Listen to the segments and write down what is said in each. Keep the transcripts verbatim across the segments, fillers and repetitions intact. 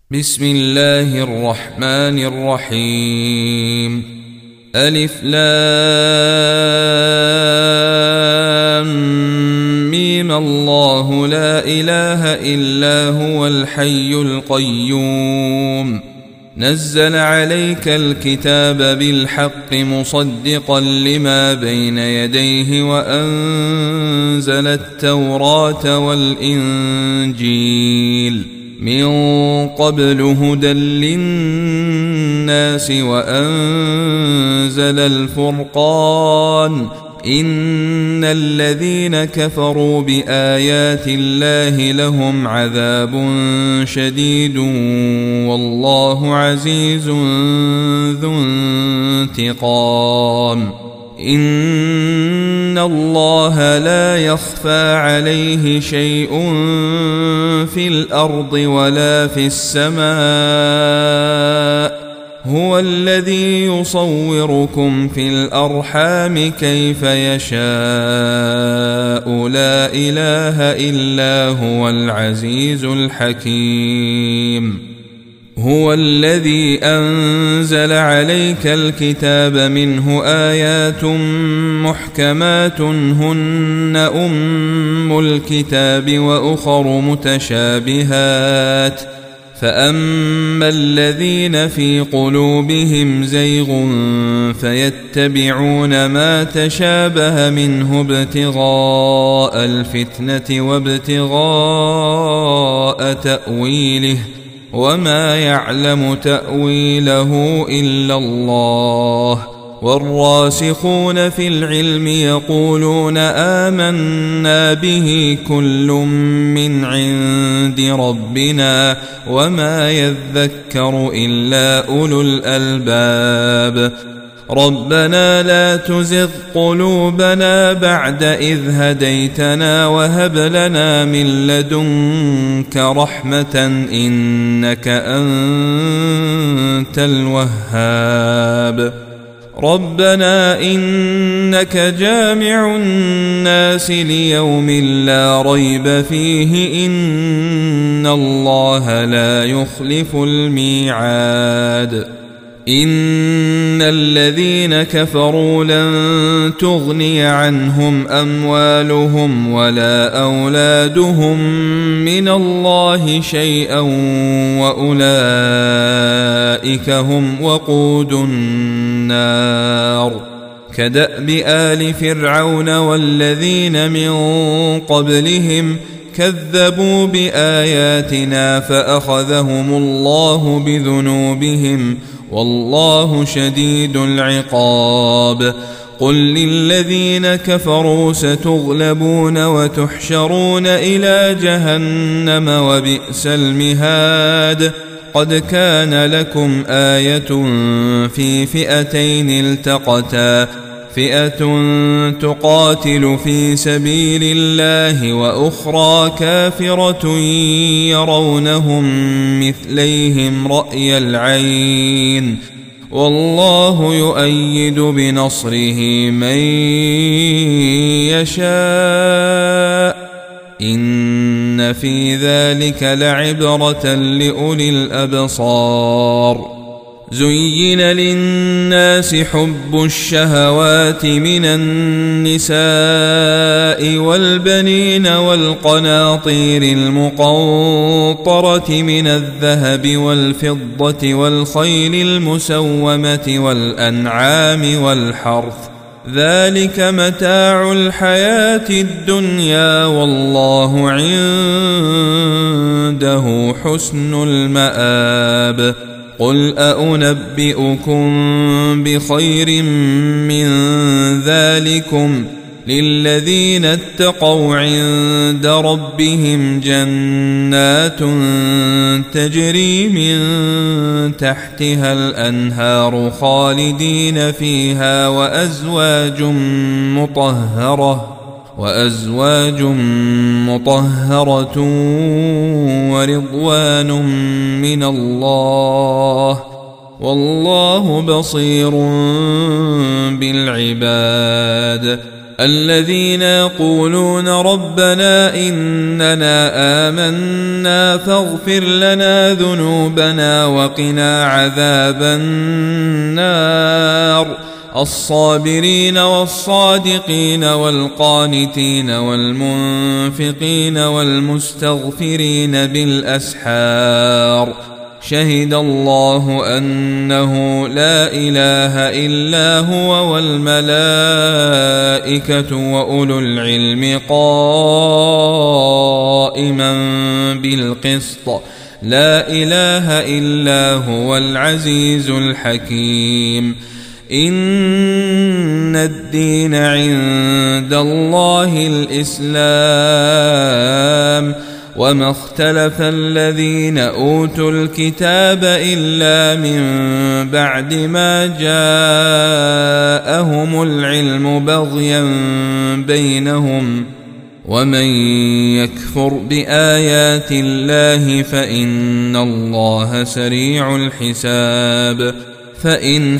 بسم الله الرحمن الرحيم. ألف لام ميم. الله لا إله إلا هو الحي القيوم نزل عليك الكتاب بالحق مصدقا لما بين يديه وأنزل التوراة والإنجيل من قبل هدى للناس وأنزل الفرقان إن الذين كفروا بآيات الله لهم عذاب شديد والله عزيز ذو انتقام. إن الله لا يخفى عليه شيء في الأرض ولا في السماء هو الذي يصوركم في الأرحام كيف يشاء لا إله إلا هو العزيز الحكيم. هو الذي أنزل عليك الكتاب منه آيات محكمات هن أم الكتاب وأخر متشابهات فأما الذين في قلوبهم زيغ فيتبعون ما تشابه منه ابتغاء الفتنة وابتغاء تأويله وما يعلم تأويله إلا الله والراسخون في العلم يقولون آمنا به كل من عند ربنا وما يذكر إلا أولو الألباب. ربنا لا تزغ قلوبنا بعد إذ هديتنا وهب لنا من لدنك رحمة إنك أنت الوهاب. ربنا إنك جامع الناس ليوم لا ريب فيه إن الله لا يخلف الميعاد. إن الذين كفروا لن تغني عنهم أموالهم ولا أولادهم من الله شيئا وأولئك هم وقود النار. كدأب آل فرعون والذين من قبلهم كذبوا بآياتنا فأخذهم الله بذنوبهم والله شديد العقاب. قل للذين كفروا ستغلبون وتحشرون إلى جهنم وبئس المهاد. قد كان لكم آية في فئتين التقتا فئة تقاتل في سبيل الله وأخرى كافرة يرونهم مثليهم رأي العين والله يؤيد بنصره من يشاء إن في ذلك لعبرة لأولي الأبصار. زين للناس حب الشهوات من النساء والبنين والقناطير المقنطرة من الذهب والفضة والخيل المسومة والأنعام والحرث ذلك متاع الحياة الدنيا والله عنده حسن المآب. قل أأنبئكم بخير من ذلكم للذين اتقوا عند ربهم جنات تجري من تحتها الأنهار خالدين فيها وأزواج مطهرة وأزواج مطهرة ورضوان من الله والله بصير بالعباد. الذين يقولون ربنا إننا آمنا فاغفر لنا ذنوبنا وقنا عذاب النار الصابرين والصادقين والقانتين والمنفقين والمستغفرين بالأسحار شهد الله أنه لا إله إلا هو والملائكة وأولو العلم قائما بالقسط لا إله إلا هو العزيز الحكيم إن الدين عند الله الإسلام وما اختلف الذين أوتوا الكتاب إلا من بعد ما جاءهم العلم بغيا بينهم ومن يكفر بآيات الله فإن الله سريع الحساب فإن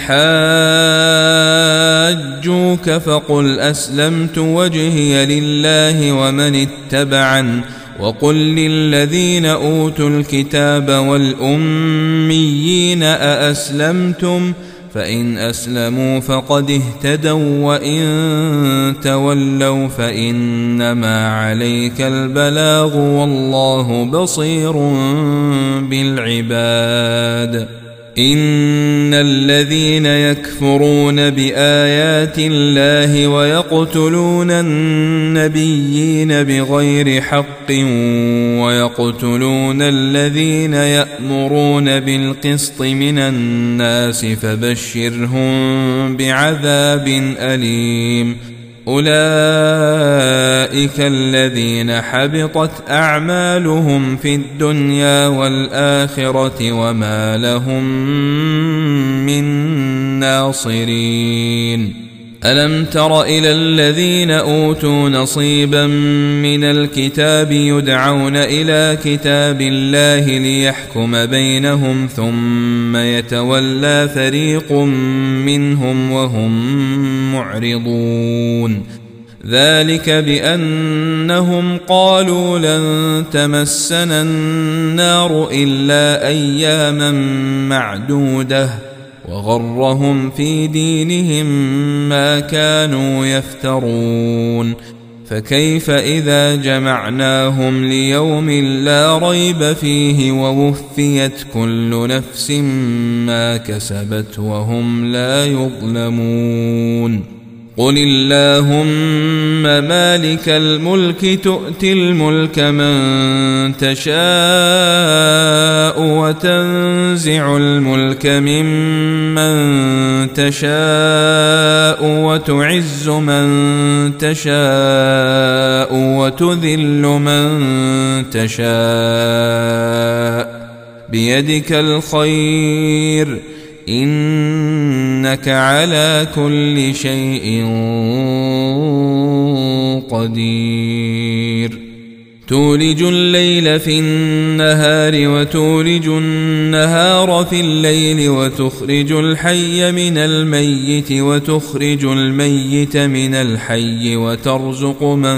حاجوك فقل أسلمت وجهي لله ومن اتبعن وقل للذين أوتوا الكتاب والأميين أأسلمتم فإن أسلموا فقد اهتدوا وإن تولوا فإنما عليك البلاغ والله بصير بالعباد إن الذين يكفرون بآيات الله ويقتلون النبيين بغير حق ويقتلون الذين يأمرون بالقسط من الناس فبشرهم بعذاب أليم أولئك الذين حبطت أعمالهم في الدنيا والآخرة وما لهم من ناصرين ألم تر إلى الذين أوتوا نصيبا من الكتاب يدعون إلى كتاب الله ليحكم بينهم ثم يتولى فريق منهم وهم معرضون ذلك بأنهم قالوا لن تمسنا النار إلا أياما معدودة وغرهم في دينهم ما كانوا يفترون فكيف إذا جمعناهم ليوم لا ريب فيه ووفيت كل نفس ما كسبت وهم لا يظلمون قل اللهم مالك الملك تؤتي الملك من تشاء وتنزع الملك ممن تشاء وتعز من تشاء وتذل من تشاء بيدك الخير إنك على كل شيء قدير تولج الليل في النهار وتولج النهار في الليل وتخرج الحي من الميت وتخرج الميت من الحي وترزق من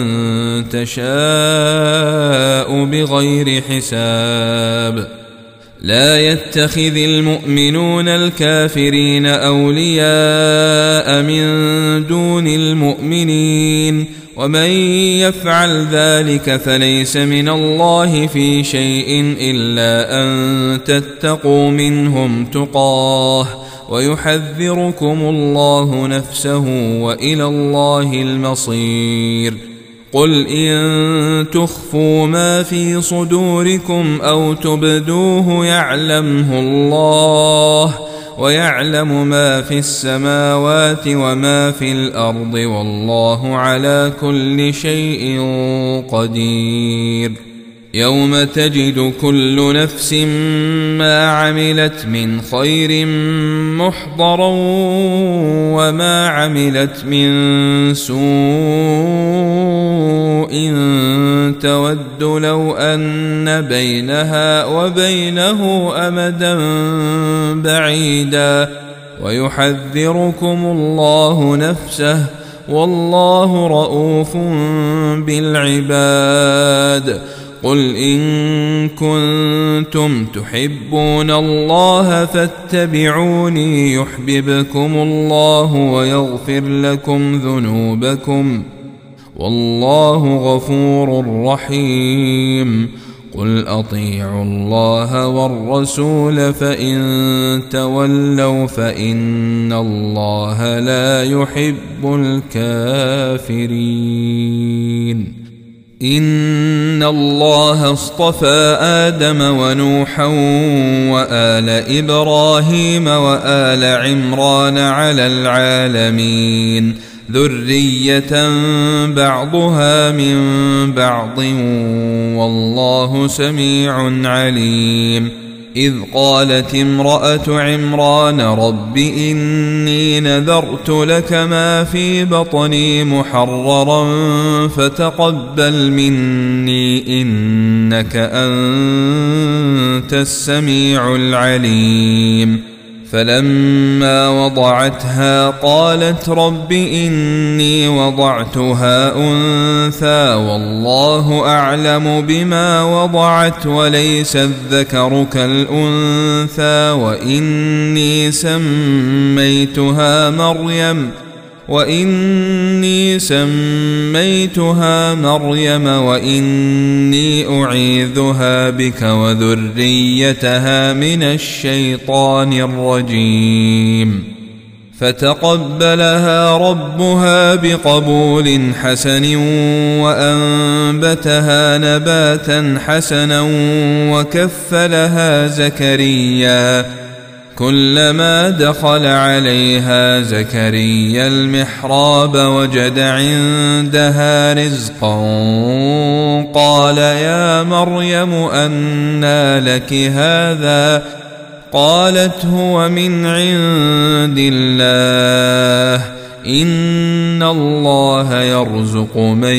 تشاء بغير حساب لا يتخذ المؤمنون الكافرين أولياء من دون المؤمنين ومن يفعل ذلك فليس من الله في شيء إلا أن تتقوا منهم تقاه ويحذركم الله نفسه وإلى الله المصير قل إن تخفوا ما في صدوركم أو تبدوه يعلمه الله ويعلم ما في السماوات وما في الأرض والله على كل شيء قدير يوم تجد كل نفس ما عملت من خير محضرا وما عملت من سوء تود لو أن بينها وبينه أمدا بعيدا ويحذركم الله نفسه والله رؤوف بالعباد. قل إن كنتم تحبون الله فاتبعوني يحببكم الله ويغفر لكم ذنوبكم والله غفور رحيم. قل أطيعوا الله والرسول فإن تولوا فإن الله لا يحب الكافرين. إن الله اصطفى آدم ونوحا وآل إبراهيم وآل عمران على العالمين ذرية بعضها من بعض والله سميع عليم. إذ قالت امرأة عمران رب إني نذرت لك ما في بطني محررا فتقبل مني إنك أنت السميع العليم. فلما وضعتها قالت رب إني وضعتها أنثى والله أعلم بما وضعت وليس الذكر كالأنثى وإني سميتها مريم وإني سميتها مريم وإني أعيذها بك وذريتها من الشيطان الرجيم. فتقبلها ربها بقبول حسن وأنبتها نباتا حسنا وكفلها زكريا. كلما دخل عليها زكريا المحراب وجد عندها رزقا قال يا مريم أنى لك هذا؟ قالت هو من عند الله إن الله يرزق من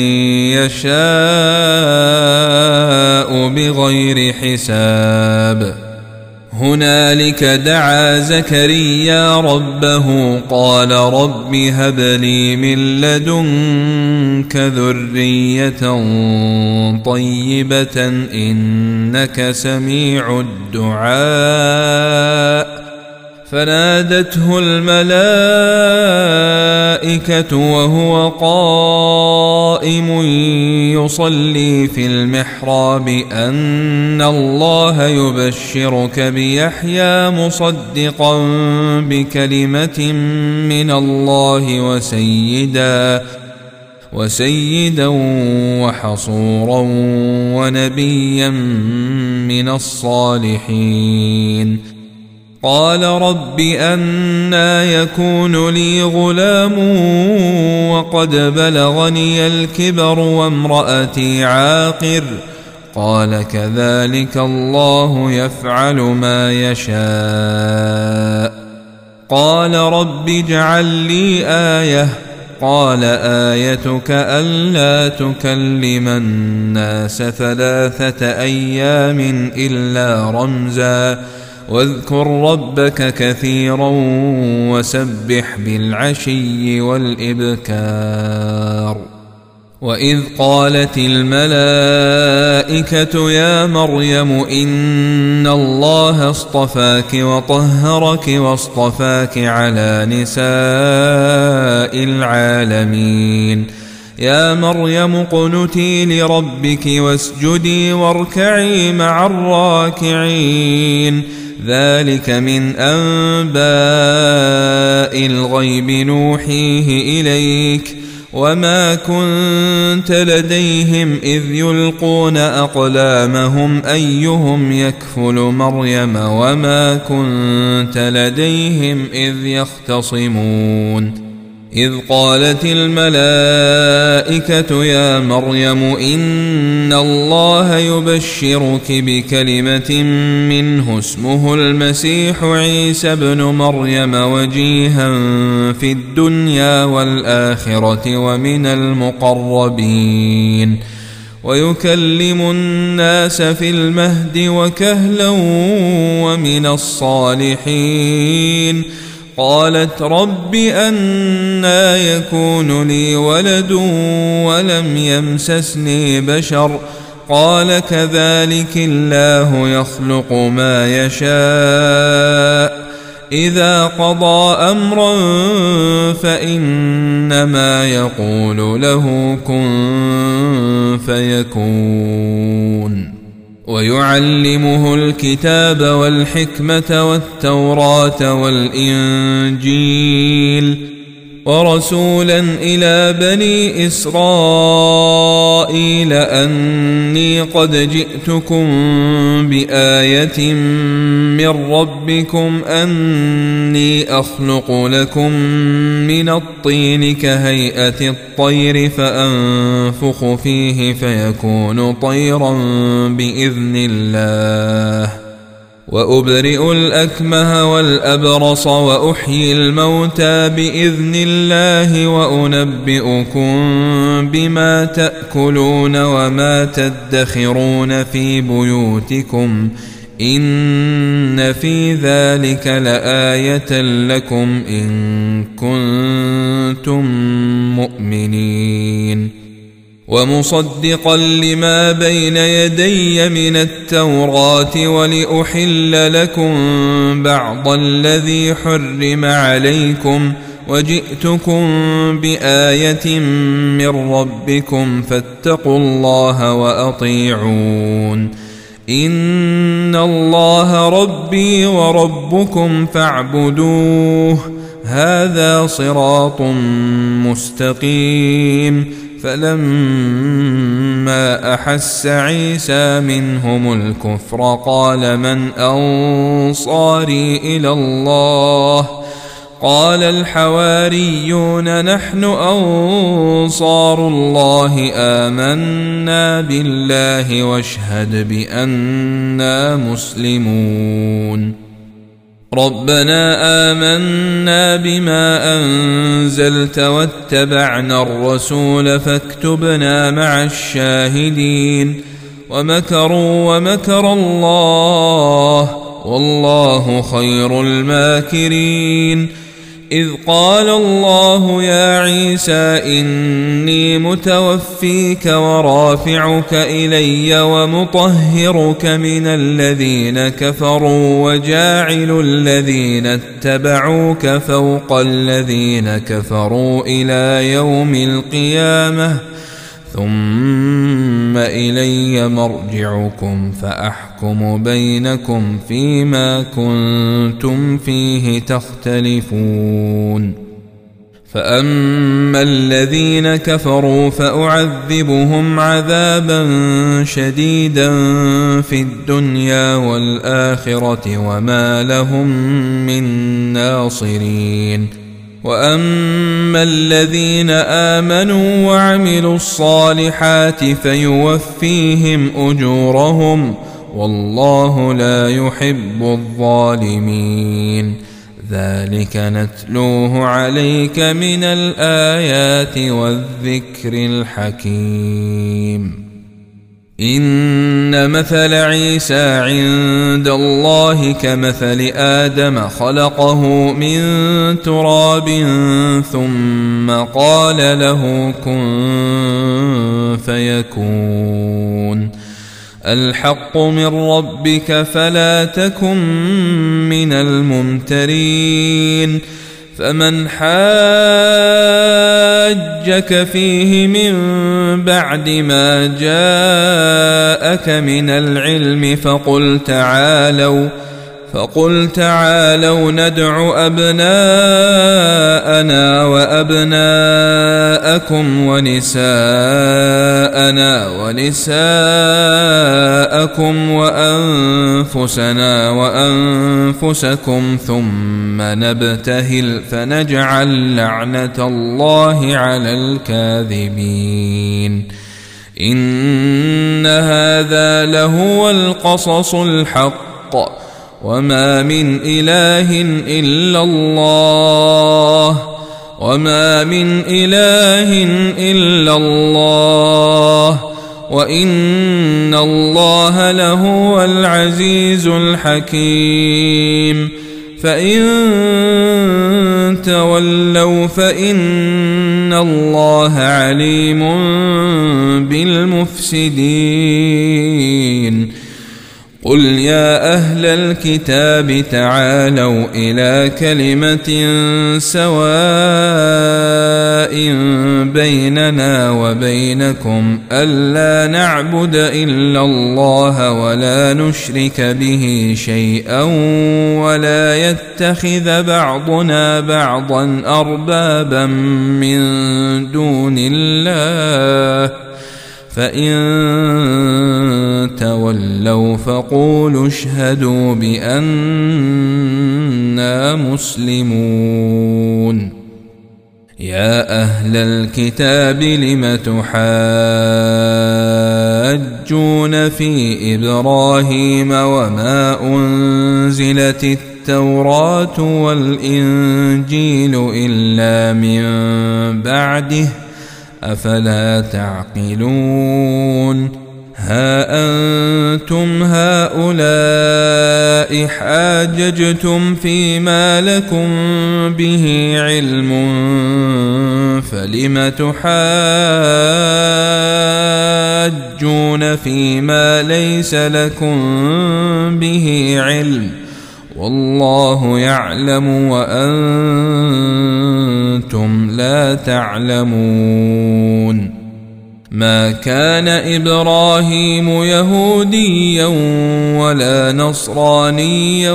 يشاء بغير حساب. هنالك دعا زكريا ربه قال رب هب لي من لدنك ذرية طيبة إنك سميع الدعاء. فنادته الملائكة وهو قائم يصلي في المحراب أن الله يبشرك بيحيى مصدقا بكلمة من الله وسيدا وسيدا وحصورا ونبيا من الصالحين. قال رب أنى يكون لي غلام وقد بلغني الكبر وامرأتي عاقر؟ قال كذلك الله يفعل ما يشاء. قال رب اجعل لي آية. قال آيتك ألا تكلم الناس ثلاثة أيام إلا رمزا واذكر ربك كثيرا وسبح بالعشي والإبكار. وإذ قالت الملائكة يا مريم إن الله اصطفاك وطهرك واصطفاك على نساء العالمين. يا مريم اقنتي لربك واسجدي واركعي مع الراكعين. ذلك من أنباء الغيب نوحيه إليك وما كنت لديهم إذ يلقون أقلامهم أيهم يكفل مريم وما كنت لديهم إذ يختصمون. إذ قالت الملائكة يا مريم إن الله يبشرك بكلمة منه اسمه المسيح عيسى ابن مريم وجيها في الدنيا والآخرة ومن المقربين ويكلم الناس في المهد وكهلا ومن الصالحين. قالت رب أنى يكون لي ولد ولم يمسسني بشر قال كذلك الله يخلق ما يشاء إذا قضى أمرا فإنما يقول له كن فيكون ويعلمه الكتاب والحكمة والتوراة والإنجيل ورسولا إلى بني إسرائيل أني قد جئتكم بآية من ربكم أني أخلق لكم من الطين كهيئة الطير فأنفخ فيه فيكون طيرا بإذن الله وأبرئ الأكمه والأبرص وأحيي الموتى بإذن الله وأنبئكم بما تأكلون وما تدخرون في بيوتكم إن في ذلك لآية لكم إن كنتم مؤمنين ومصدقا لما بين يدي من التوراة ولأحل لكم بعض الذي حرم عليكم وجئتكم بآية من ربكم فاتقوا الله وأطيعون إن الله ربي وربكم فاعبدوه هذا صراط مستقيم فلما أحس عيسى منهم الكفر قال من أنصاري إلى الله قال الحواريون نحن أنصار الله آمنا بالله واشهد بأننا مسلمون ربنا آمنا بما أنزلت واتبعنا الرسول فاكتبنا مع الشاهدين ومكروا ومكر الله والله خير الماكرين إذ قال الله يا عيسى إني متوفيك ورافعك إلي ومطهرك من الذين كفروا وجاعل الذين اتبعوك فوق الذين كفروا إلى يوم القيامة ثم إلي مرجعكم فأحكم بينكم فيما كنتم فيه تختلفون فأما الذين كفروا فأعذبهم عذابا شديدا في الدنيا والآخرة وما لهم من ناصرين وأما الذين آمنوا وعملوا الصالحات فيوفيهم أجورهم والله لا يحب الظالمين ذلك نتلوه عليك من الآيات والذكر الحكيم إن مثل عيسى عند الله كمثل آدم خلقه من تراب ثم قال له كن فيكون الحق من ربك فلا تكن من الممترين فمن حاجك فيه من بعد ما جاءك من العلم فقل تعالوا فقل تعالوا ندع أبناءنا وأبناءكم ونساءنا ونساءكم وأنفسنا وأنفسكم ثم نبتهل فنجعل لعنة الله على الكاذبين إن هذا لهو القصص الحق وما من إله إلا الله وما من إله إلا الله وإن الله لهو العزيز الحكيم فإن تولوا فإن الله عليم بالمفسدين قل يا أهل الكتاب تعالوا إلى كلمة سواء بيننا وبينكم ألا نعبد إلا الله ولا نشرك به شيئا ولا يتخذ بعضنا بعضا أربابا من دون الله فإن تولوا فقولوا اشهدوا بأننا مسلمون يا أهل الكتاب لم تحاجون في إبراهيم وما أنزلت التوراة والإنجيل إلا من بعده أفلا تعقلون ها أنتم هؤلاء حاججتم فيما لكم به علم فلم تحاجون فيما ليس لكم به علم والله يعلم وأنتم لا تعلمون ما كان إبراهيم يهوديا ولا نصرانيا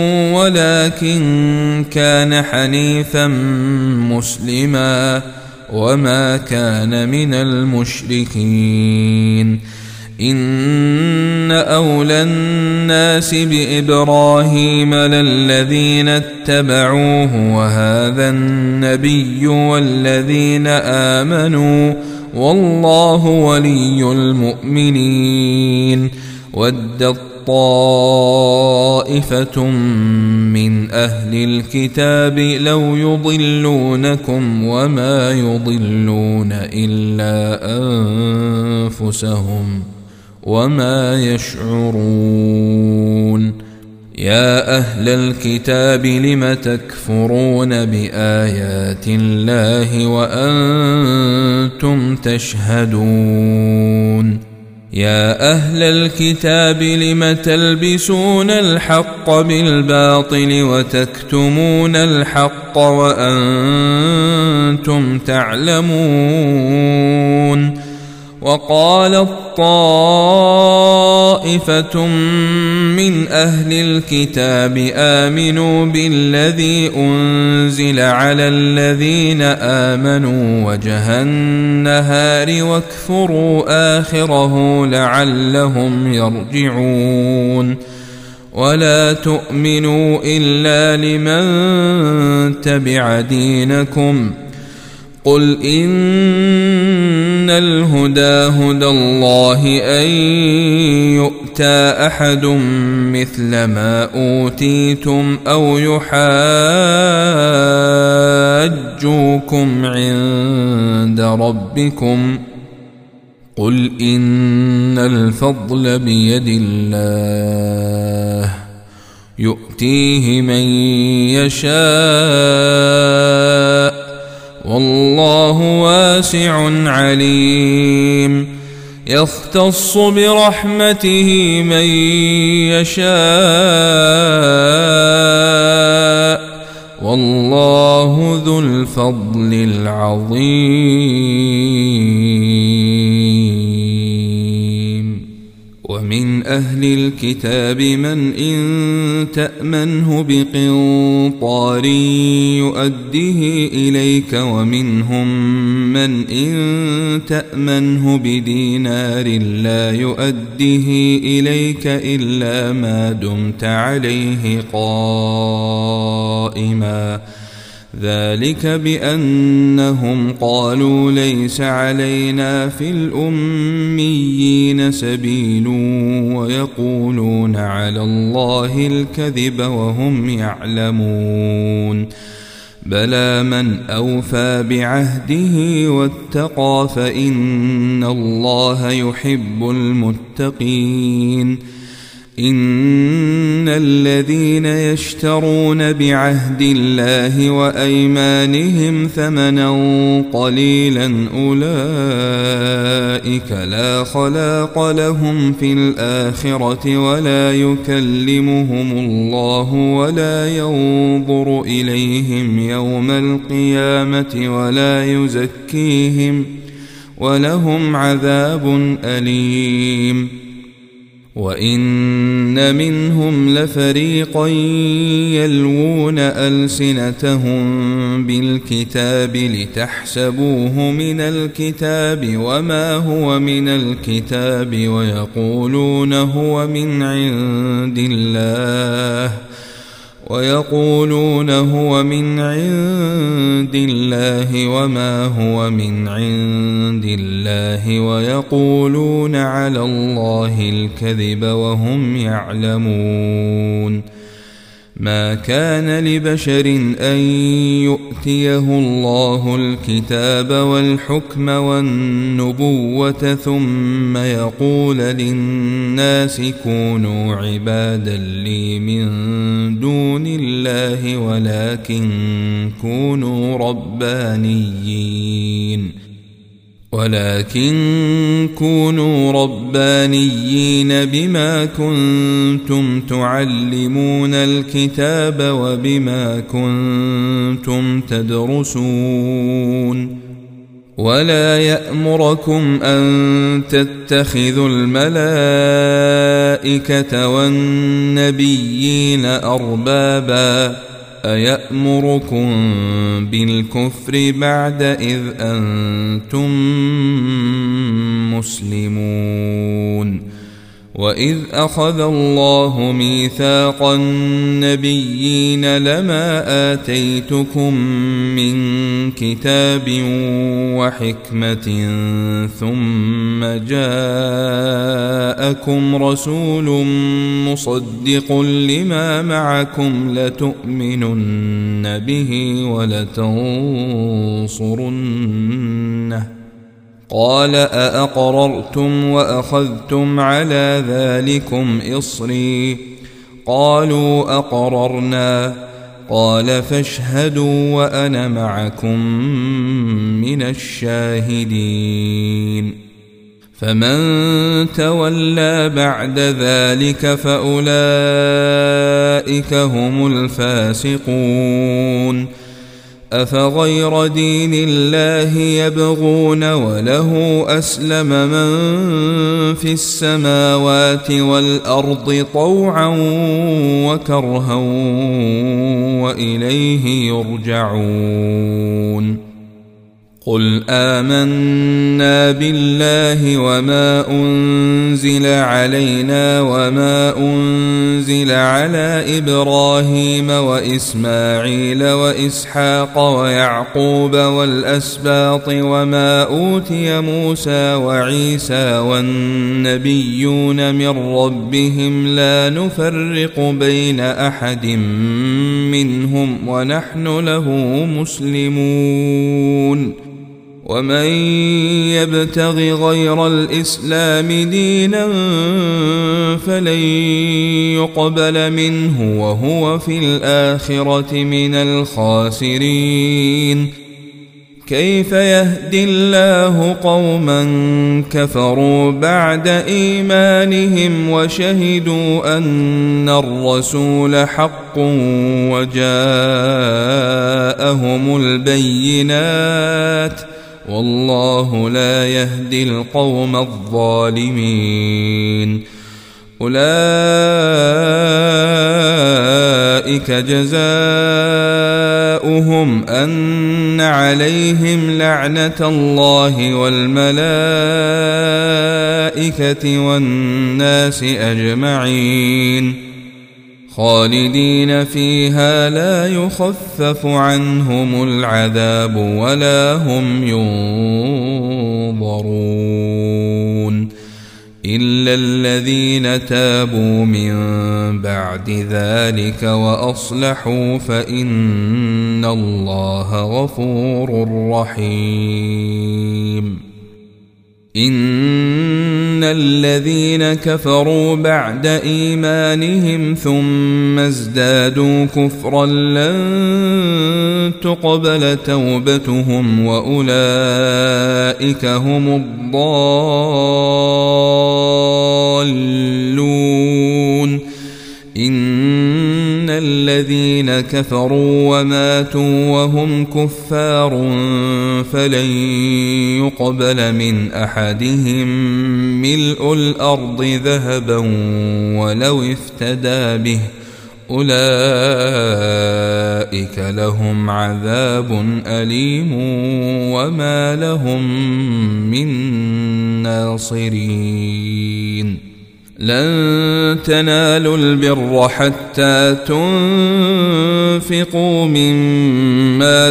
ولكن كان حنيفا مسلما وما كان من المشركين إن أولى الناس بإبراهيم للذين اتبعوه وهذا النبي والذين آمنوا والله ولي المؤمنين ودت طائفة من أهل الكتاب لو يضلونكم وما يضلون إلا أنفسهم وما يشعرون يا أهل الكتاب لم تكفرون بآيات الله وأنتم تشهدون يا أهل الكتاب لم تلبسون الحق بالباطل وتكتمون الحق وأنتم تعلمون وقالت طائفة من أهل الكتاب آمنوا بالذي أنزل على الذين آمنوا وجه النهار واكفروا آخره لعلهم يرجعون ولا تؤمنوا إلا لمن تبع دينكم قل إن الهدى هدى الله أن يؤتى أحد مثل ما أوتيتم أو يحاجوكم عند ربكم قل إن الفضل بيد الله يؤتيه من يشاء والله واسع عليم يختص برحمته من يشاء والله ذو الفضل العظيم ومن أهل الكتاب من إن تأمنه بقنطار يؤديه إليك ومنهم من إن تأمنه بدينار لا يؤديه إليك إلا ما دمت عليه قائما ذلك بأنهم قالوا ليس علينا في الأميين سبيل ويقولون على الله الكذب وهم يعلمون بلى من أوفى بعهده واتقى فإن الله يحب المتقين إن الذين يشترون بعهد الله وأيمانهم ثمنا قليلا أولئك لا خلاق لهم في الآخرة ولا يكلمهم الله ولا ينظر إليهم يوم القيامة ولا يزكيهم ولهم عذاب أليم. وإن منهم لفريقا يلوون ألسنتهم بالكتاب لتحسبوه من الكتاب وما هو من الكتاب ويقولون هو من عند الله ويقولون هو من عند الله وما هو من عند الله ويقولون على الله الكذب وهم يعلمون. ما كان لبشر أن يؤتيه الله الكتاب والحكم والنبوة ثم يقول للناس كونوا عبادا لي من دون الله ولكن كونوا ربانيين ولكن كونوا ربانيين بما كنتم تعلمون الكتاب وبما كنتم تدرسون. ولا يأمركم أن تتخذوا الملائكة والنبيين أربابا أيأمركم بالكفر بعد إذ أنتم مسلمون. وإذ أخذ الله ميثاق النبيين لما آتيتكم من كتاب وحكمة ثم جاءكم رسول مصدق لما معكم لتؤمنن به ولتنصرنه قال أأقررتم وأخذتم على ذلكم إصري قالوا أقررنا قال فاشهدوا وأنا معكم من الشاهدين. فمن تولى بعد ذلك فأولئك هم الفاسقون. أفغير دين الله يبغون وله أسلم من في السماوات والأرض طوعا وكرها وإليه يرجعون. قل آمنا بالله وما أنزل علينا وما أنزل على إبراهيم وإسماعيل وإسحاق ويعقوب والأسباط وما أوتي موسى وعيسى والنبيون من ربهم لا نفرق بين أحد منهم ونحن له مسلمون. ومن يبتغ غير الإسلام دينا فلن يقبل منه وهو في الآخرة من الخاسرين. كيف يهدي الله قوما كفروا بعد إيمانهم وشهدوا أن الرسول حق وجاءهم البينات والله لا يهدي القوم الظالمين. أولئك جزاؤهم أن عليهم لعنة الله والملائكة والناس أجمعين خالدين فيها لا يخفف عنهم العذاب ولا هم ينظرون إلا الذين تابوا من بعد ذلك وأصلحوا فإن الله غفور رحيم. إن الذين كفروا بعد إيمانهم ثم ازدادوا كفرا لن تقبل توبتهم وأولئك هم الضالون. إن الذين كفروا وماتوا وهم كفار فلن يقبل من أحدهم ملء الأرض ذهبا ولو افتدى به أولئك لهم عذاب أليم وما لهم من ناصرين. لن تنالوا البر حتى تنفقوا مما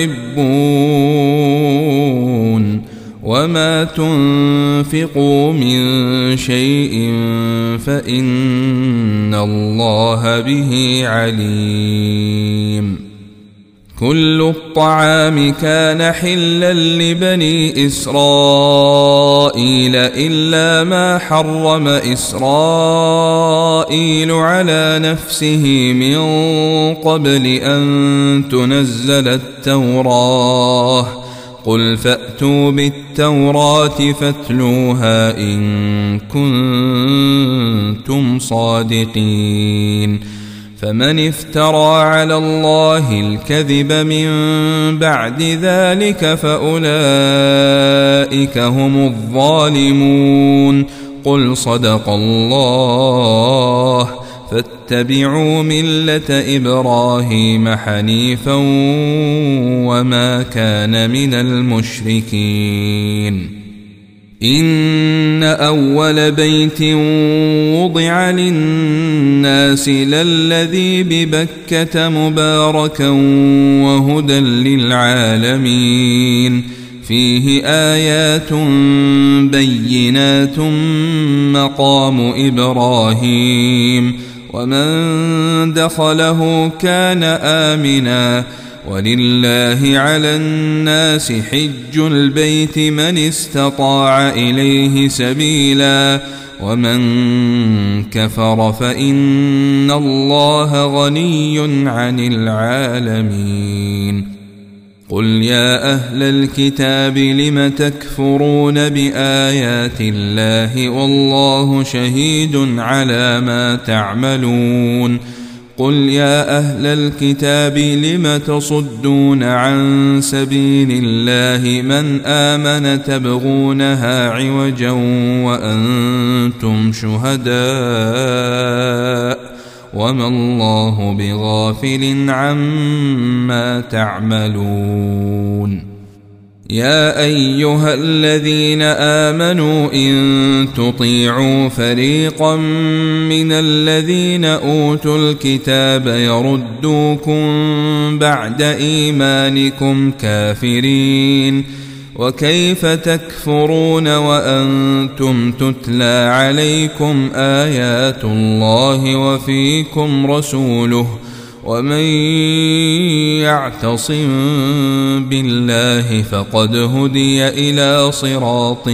تحبون وما تنفقوا من شيء فإن الله به عليم. كل الطعام كان حلا لبني إسرائيل إلا ما حرم إسرائيل على نفسه من قبل أن تنزل التوراة. قل فأتوا بالتوراة فاتلوها إن كنتم صادقين. فمن افترى على الله الكذب من بعد ذلك فأولئك هم الظالمون. قل صدق الله فاتبعوا ملة إبراهيم حنيفا وما كان من المشركين. إن أول بيت وضع للناس للذي ببكة مباركا وهدى للعالمين. فيه آيات بينات مقام إبراهيم ومن دخله كان آمنا. ولله على الناس حج البيت من استطاع إليه سبيلا ومن كفر فإن الله غني عن العالمين. قل يا أهل الكتاب لم تكفرون بآيات الله والله شهيد على ما تعملون. قل يا أهل الكتاب لم تصدون عن سبيل الله من آمن تبغونها عوجا وأنتم شهداء وما الله بغافل عما تعملون. يا أيها الذين آمنوا إن تطيعوا فريقا من الذين أوتوا الكتاب يردوكم بعد إيمانكم كافرين. وكيف تكفرون وأنتم تتلى عليكم آيات الله وفيكم رسوله ومن يعتصم بالله فقد هدي إلى صراط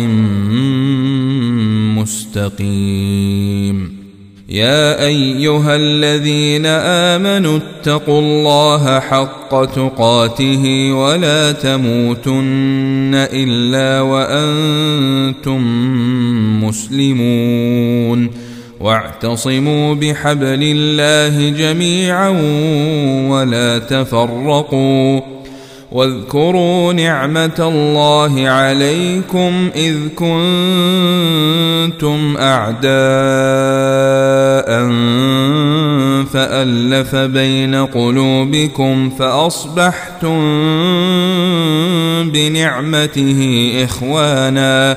مستقيم. يا أيها الذين آمنوا اتقوا الله حق تقاته ولا تموتن إلا وأنتم مسلمون. واعتصموا بحبل الله جميعا ولا تفرقوا. واذكروا نعمة الله عليكم إذ كنتم أعداء فألف بين قلوبكم فأصبحتم بنعمته إخوانا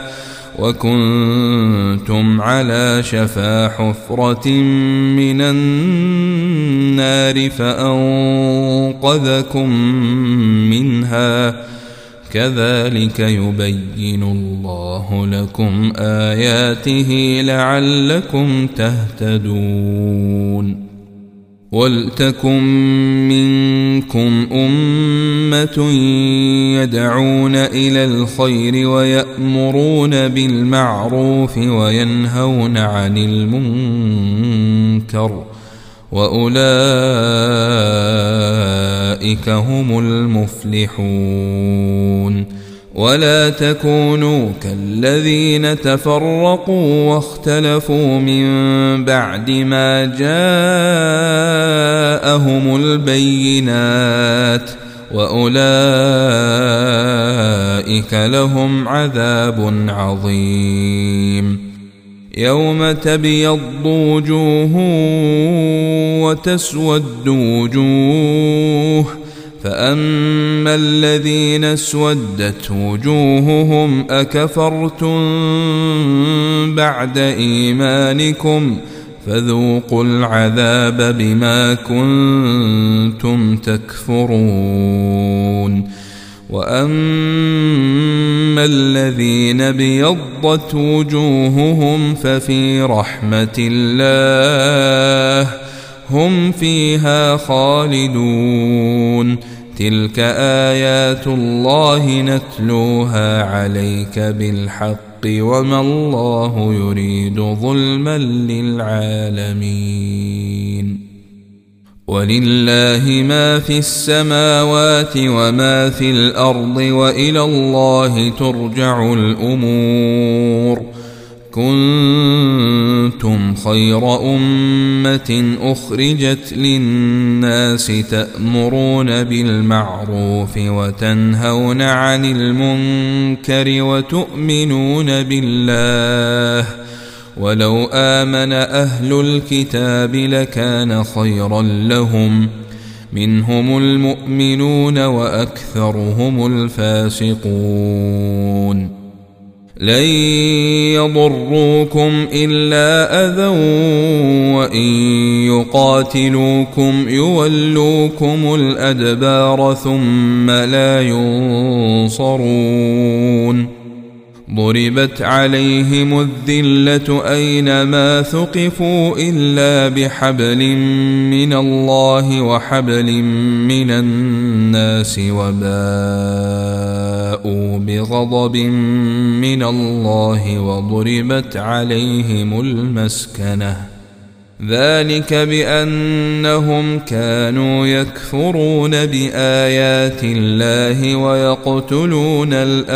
وكنتم على شفا حفرة من النار فأنقذكم منها. كذلك يبين الله لكم آياته لعلكم تهتدون. ولتكن منكم أمة أمة يدعون إلى الخير ويأمرون بالمعروف وينهون عن المنكر وأولئك هم المفلحون. ولا تكونوا كالذين تفرقوا واختلفوا من بعد ما جاءهم البينات وأولئك لهم عذاب عظيم. يوم تبيض وجوه وتسود وجوه، فأما الذين اسودت وجوههم أكفرتم بعد إيمانكم فذوقوا العذاب بما كنتم تكفرون. وأما الذين ابيضت وجوههم ففي رحمة الله هم فيها خالدون. تلك آيات الله نتلوها عليك بالحق وما الله يريد ظلما للعالمين. ولله ما في السماوات وما في الأرض وإلى الله ترجع الأمور. كنتم خير أمة أخرجت للناس تأمرون بالمعروف وتنهون عن المنكر وتؤمنون بالله. ولو آمن أهل الكتاب لكان خيرا لهم، منهم المؤمنون وأكثرهم الفاسقون. لن يضروكم إلا أذى وإن يقاتلوكم يولوكم الأدبار ثم لا ينصرون. ضربت عليهم الذلة أينما ثقفوا إلا بحبل من الله وحبل من الناس وباءوا بغضب من الله وضربت عليهم المسكنة. ذلك بأنهم كانوا يكفرون بآيات الله ويقتلون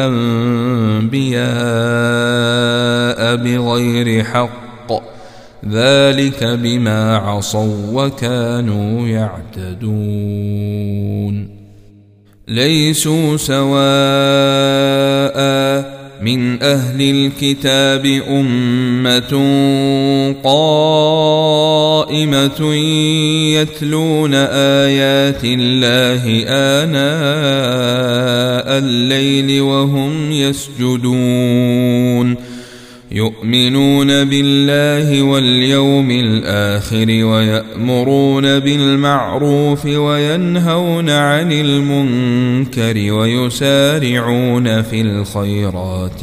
الأنبياء بغير حق، ذلك بما عصوا وكانوا يعتدون. ليسوا سواء من أهل الكتاب أمة قائمة يتلون آيات الله آناء الليل وهم يسجدون، يؤمنون بالله واليوم الآخر ويأمرون بالمعروف وينهون عن المنكر ويسارعون في الخيرات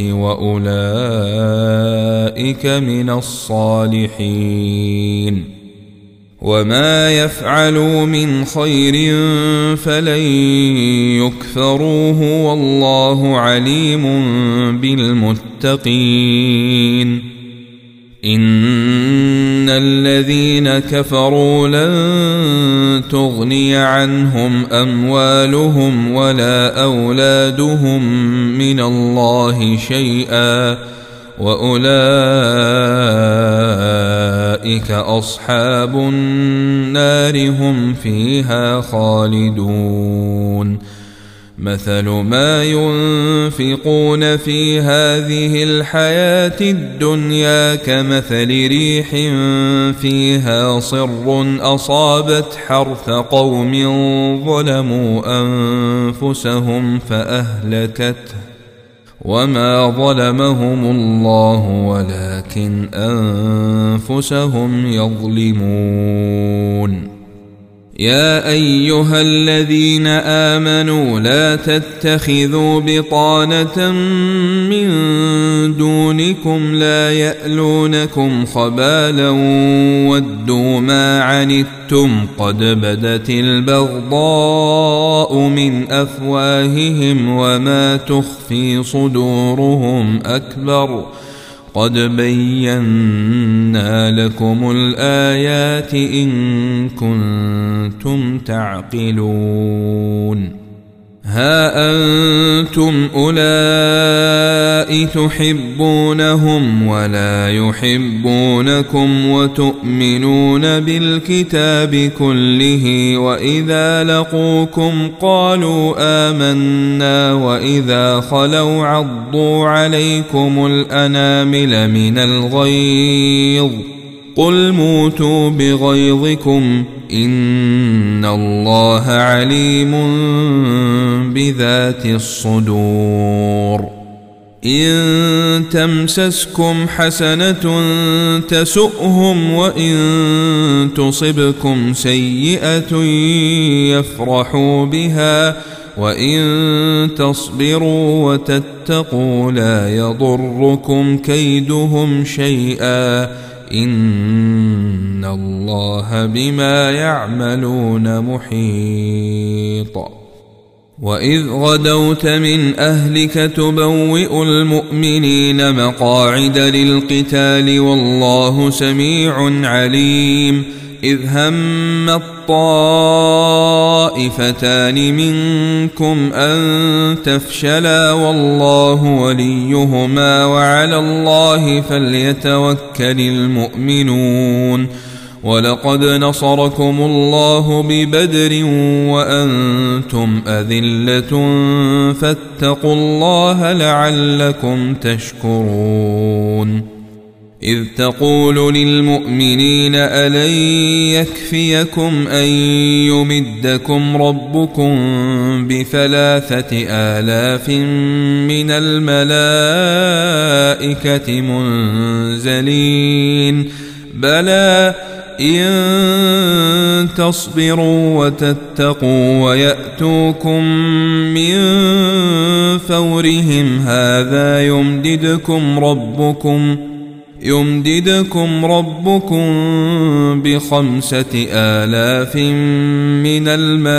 وأولئك من الصالحين. وما يفعلوا من خير فلن يكفروه والله عليم بالمتقين. إن الذين كفروا لن تغني عنهم أموالهم ولا أولادهم من الله شيئا وأولئك أصحاب النار هم فيها خالدون. مثل ما ينفقون في هذه الحياة الدنيا كمثل ريح فيها صر أصابت حرث قوم ظلموا أنفسهم فأهلكته وما ظلمهم الله ولكن أنفسهم يظلمون. يا أيها الذين آمنوا لا تتخذوا بطانة من دونكم لا يألونكم خبالا ودوا ما عنتم قد بدت البغضاء من أفواههم وما تخفي صدورهم أكبر قد بينا لكم الآيات إن كنتم تعقلون ها أنتم أولئك تحبونهم ولا يحبونكم وتؤمنون بالكتاب كله وإذا لقوكم قالوا آمنا وإذا خلوا عضوا عليكم الأنامل من الغيظ قل موتوا بغيظكم إن الله عليم بذات الصدور إن تمسسكم حسنة تسؤهم وإن تصبكم سيئة يفرحوا بها وإن تصبروا وتتقوا لا يضركم كيدهم شيئا إن الله بما يعملون محيط وإذ غدوت من أهلك تبوئ المؤمنين مقاعد للقتال والله سميع عليم إذ هم الطائفتان منكم أن تفشلا والله وليهما وعلى الله فليتوكل المؤمنون ولقد نصركم الله ببدر وأنتم أذلة فاتقوا الله لعلكم تشكرون إذ تقول للمؤمنين ألن يكفيكم أن يمدكم ربكم بثلاثة آلاف من الملائكة منزلين بلى إن تصبروا وتتقوا ويأتوكم من فورهم هذا يمددكم ربكم يمددكم ربكم بخمسة آلاف من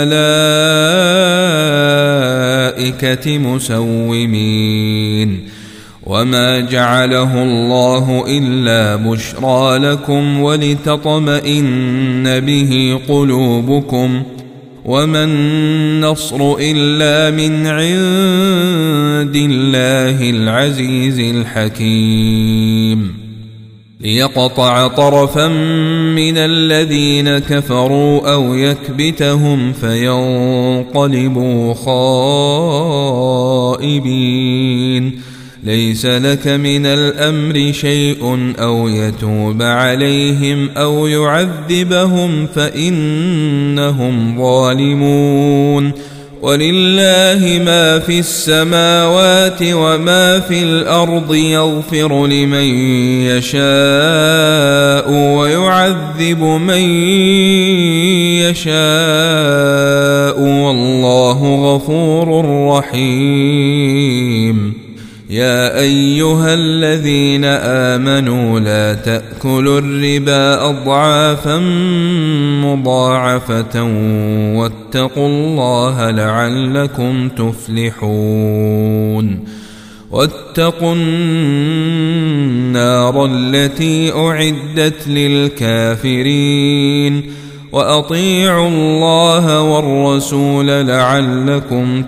الملائكة مسومين وما جعله الله إلا بشرى لكم ولتطمئن به قلوبكم وما النصر إلا من عند الله العزيز الحكيم ليقطع طرفا من الذين كفروا أو يكبتهم فينقلبوا خائبين ليس لك من الأمر شيء أو يتوب عليهم أو يعذبهم فإنهم ظالمون ولله ما في السماوات وما في الأرض يغفر لمن يشاء ويعذب من يشاء والله غفور رحيم يا أيها الذين آمنوا لا تأكلوا الربا أضعافا مضاعفة واتقوا الله لعلكم تفلحون واتقوا النار التي أعدت للكافرين وأطيعوا الله والرسول لعلكم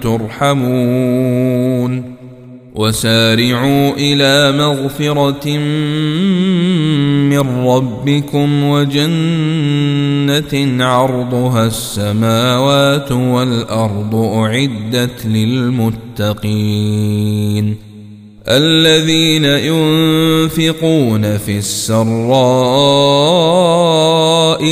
ترحمون وسارعوا إلى مغفرة من ربكم وجنة عرضها السماوات والأرض أعدت للمتقين الذين ينفقون في السراء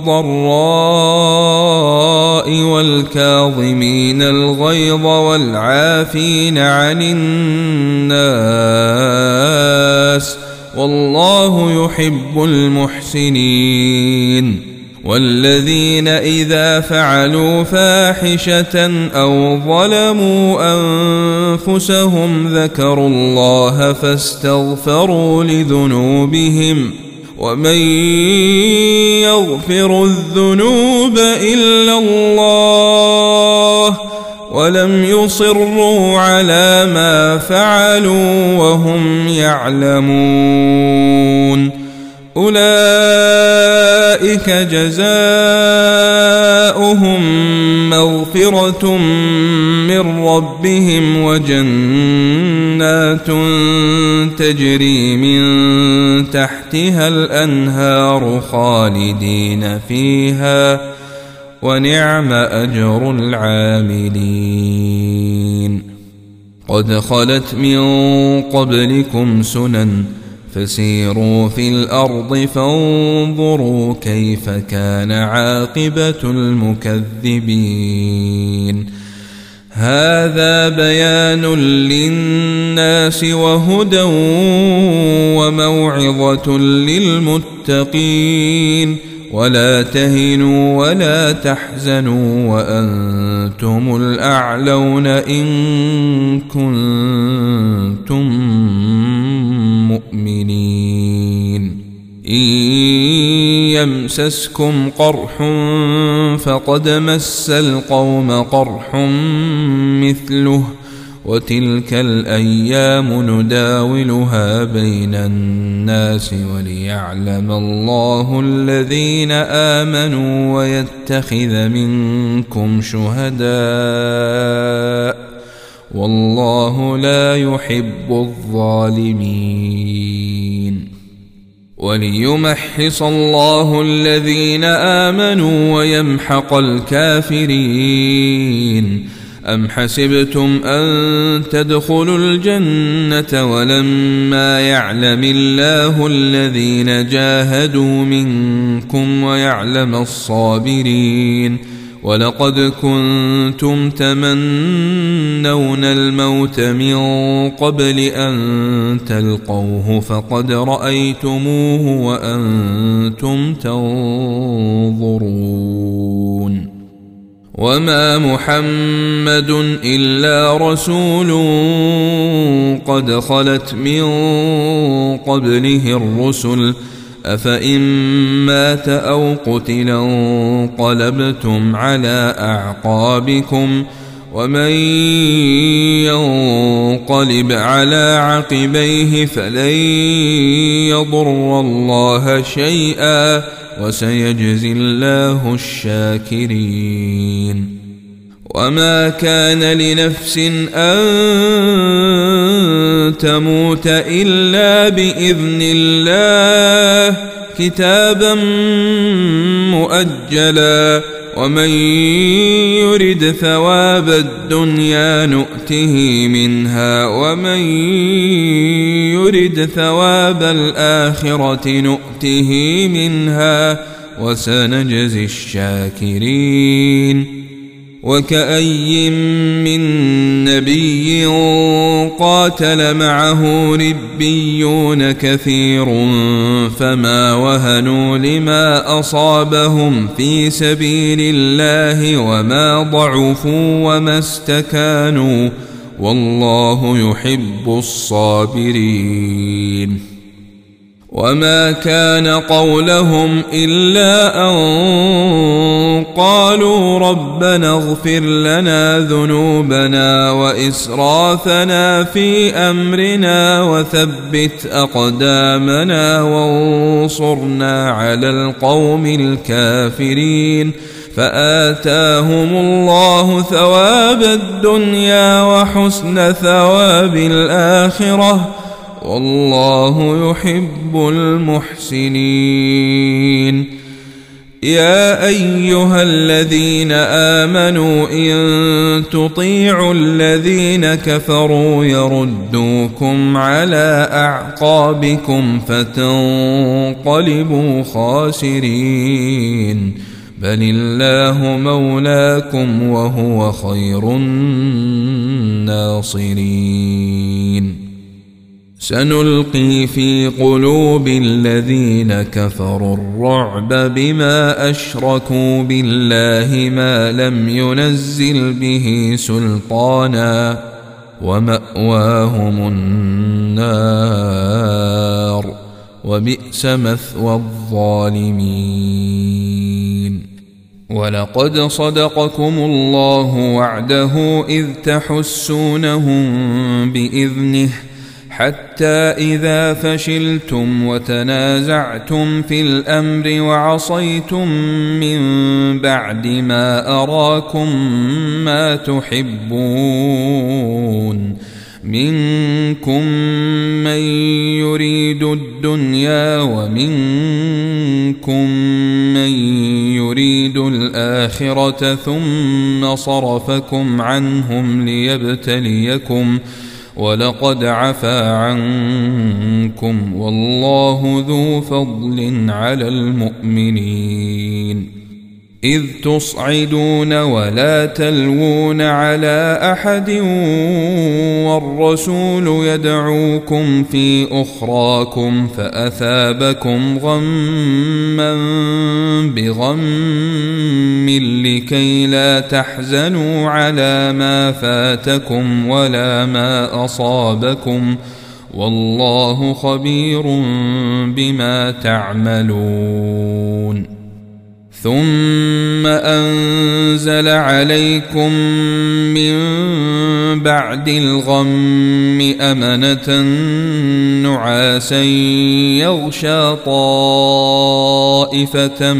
والضراء والكاظمين الغيظ والعافين عن الناس والله يحب المحسنين والذين إذا فعلوا فاحشة أو ظلموا أنفسهم ذكروا الله فاستغفروا لذنوبهم ومن يغفر الذنوب إلا الله ولم يصروا على ما فعلوا وهم يعلمون أولئك جزاؤهم مغفرة من ربهم وجنات تجري من تحتها الأنهار خالدين فيها ونعم أجر العاملين قد خلت من قبلكم سنن فسيروا في الأرض فانظروا كيف كان عاقبة المكذبين هذا بيان للناس وهدى وموعظة للمتقين ولا تهنوا ولا تحزنوا وأنتم الأعلون إن كنتم مؤمنين إن يمسسكم قرح فقد مس القوم قرح مثله وتلك الأيام نداولها بين الناس وليعلم الله الذين آمنوا ويتخذ منكم شهداء والله لا يحب الظالمين وليمحص الله الذين آمنوا ويمحق الكافرين أم حسبتم أن تدخلوا الجنة ولما يعلم الله الذين جاهدوا منكم ويعلم الصابرين ولقد كنتم تمنون الموت من قبل أن تلقوه فقد رأيتموه وأنتم تنظرون وما محمد إلا رسول قد خلت من قبله الرسل أفإن مات أو قتل انقلبتم على أعقابكم ومن ينقلب على عقبيه فلن يضر الله شيئا وسيجزي الله الشاكرين وما كان لنفس أن تموت إلا بإذن الله كتابا مؤجلا ومن يرد ثواب الدنيا نؤته منها ومن يرد ثواب الآخرة نؤته منها وسنجزي الشاكرين وكأي من نبي قاتل معه ربيون كثير فما وهنوا لما أصابهم في سبيل الله وما ضعفوا وما استكانوا والله يحب الصابرين وما كان قولهم إلا أن قالوا ربنا اغفر لنا ذنوبنا وإسرافنا في أمرنا وثبت أقدامنا وانصرنا على القوم الكافرين فآتاهم الله ثواب الدنيا وحسن ثواب الآخرة والله يحب المحسنين يا أيها الذين آمنوا إن تطيعوا الذين كفروا يردوكم على أعقابكم فتنقلبوا خاسرين بل الله مولاكم وهو خير الناصرين سنلقي في قلوب الذين كفروا الرعب بما أشركوا بالله ما لم ينزل به سلطانا ومأواهم النار وبئس مثوى الظالمين. ولقد صدقكم الله وعده إذ تحسونهم بإذنه حتى إذا فشلتم وتنازعتم في الأمر وعصيتم من بعد ما أراكم ما تحبون منكم من يريد الدنيا ومنكم من يريد الآخرة ثم صرفكم عنهم ليبتليكم ولقد عفا عنكم والله ذو فضل على المؤمنين. إذ تصعدون ولا تلوون على أحد والرسول يدعوكم في أخراكم فأثابكم غما بغم لكي لا تحزنوا على ما فاتكم ولا ما أصابكم والله خبير بما تعملون. ثم أنزل عليكم من بعد الغم أمنة نعاسا يغشى طائفة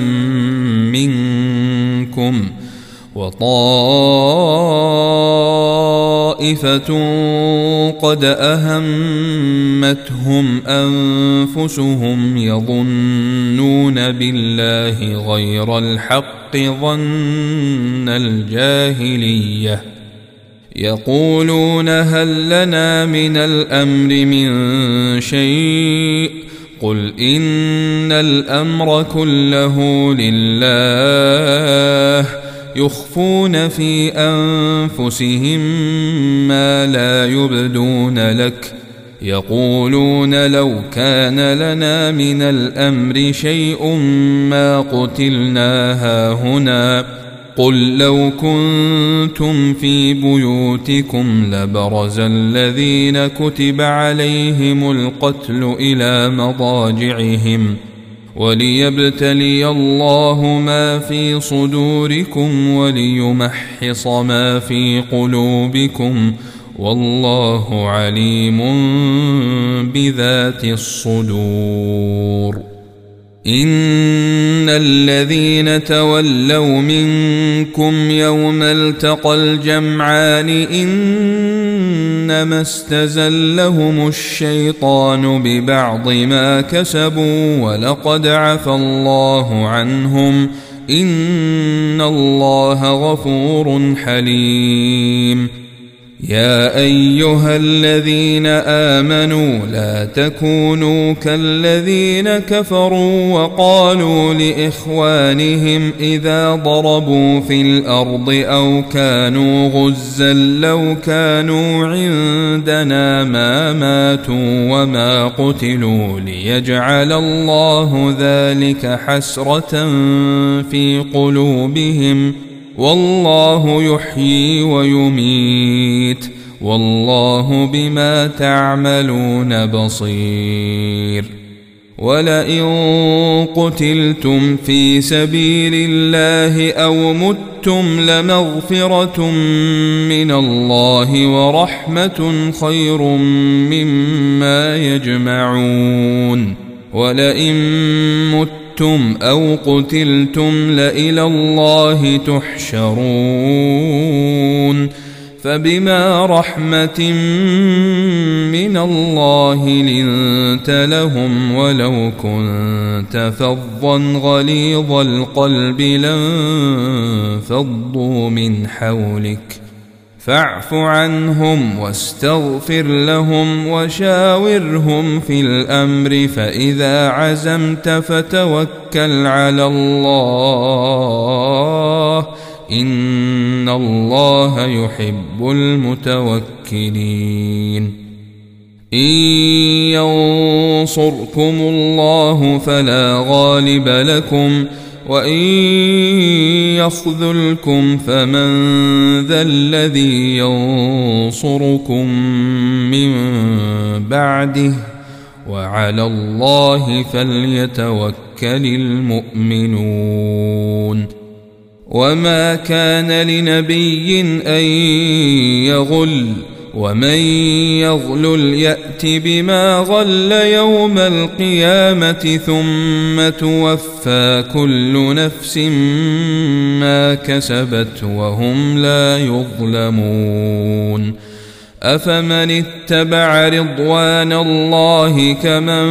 منكم وطائفة قد أهمتهم أنفسهم يظنون بالله غير الحق ظن الجاهلية يقولون هل لنا من الأمر من شيء قل إن الأمر كله لله يخفون في أنفسهم ما لا يبدون لك يقولون لو كان لنا من الأمر شيء ما قتلنا هاهنا قل لو كنتم في بيوتكم لبرز الذين كتب عليهم القتل إلى مضاجعهم وليبتلي الله ما في صدوركم وليمحص ما في قلوبكم والله عليم بذات الصدور. إن الذين تولوا منكم يوم التقى الجمعان إنما استزلهم الشيطان ببعض ما كسبوا ولقد عفى الله عنهم إن الله غفور حليم. يا أيها الذين آمنوا لا تكونوا كالذين كفروا وقالوا لإخوانهم إذا ضربوا في الأرض أو كانوا غزا لو كانوا عندنا ما ماتوا وما قتلوا ليجعل الله ذلك حسرة في قلوبهم والله يحيي ويميت والله بما تعملون بصير. ولئن قتلتم في سبيل الله أو متم لمغفرة من الله ورحمة خير مما يجمعون. ولئن متم أو قتلتم لإلى الله تحشرون. فبما رحمة من الله لنت لهم ولو كنت فظا غليظ القلب لانفضوا من حولك فاعف عنهم واستغفر لهم وشاورهم في الأمر فإذا عزمت فتوكل على الله إن الله يحب المتوكلين. إن ينصركم الله فلا غالب لكم وإن يخذلكم فمن ذا الذي ينصركم من بعده وعلى الله فليتوكل المؤمنون وما كان لنبي أن يغل ومن يغلل يأت بما غل يوم القيامة ثم توفى كل نفس ما كسبت وهم لا يظلمون أفمن اتبع رضوان الله كمن